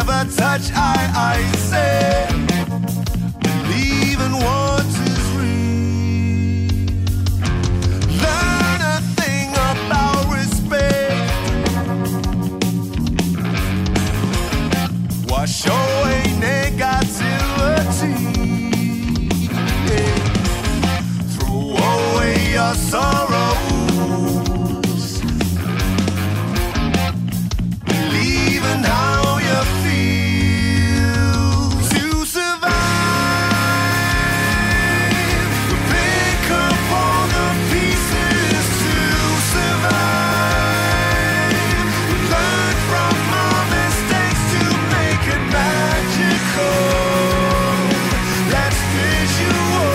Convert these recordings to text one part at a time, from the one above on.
never touch, I say, believe in what is real. Learn a thing about respect. Wash away negativity. Yeah. Throw away your sorrows. Believe in how you feel. To survive, pick up all the pieces to survive. Learn from our mistakes to make it magical. Let's visual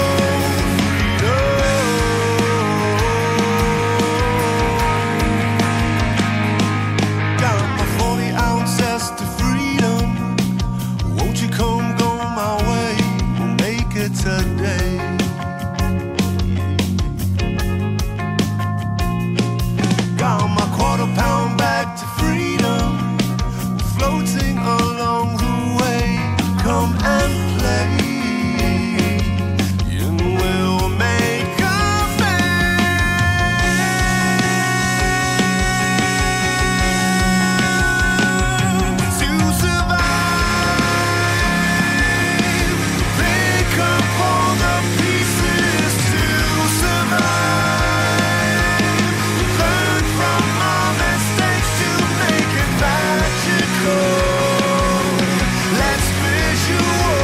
freedom. Got my 40 ounces to freedom. Won't you come go my way? We'll make it today. Got my quarter-pound back to freedom. Floating along the way. Come and play. And we'll make a band. To survive, pick up all the pieces to survive. Learn from our mistakes to make it magical. Let's visual.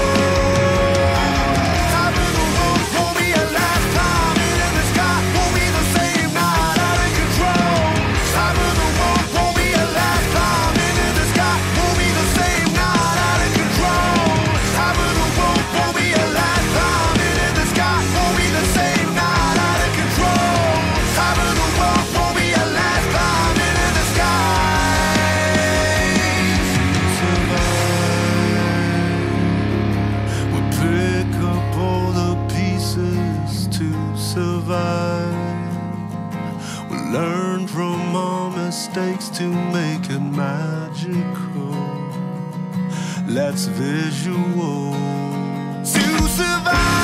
Top of the world won't be a lifetime. In the sky won't be the same, not out of control. Top of the world won't be a lifetime. In the sky won't be the same, not out of control. Top of the world won't be a lifetime. In the sky won't be the same, not out of control. Top of the world won't be a lifetime. In the skies. Survive. We pick up all the pieces to survive. We learn from our mistakes to make it magical. Let's visual to survive.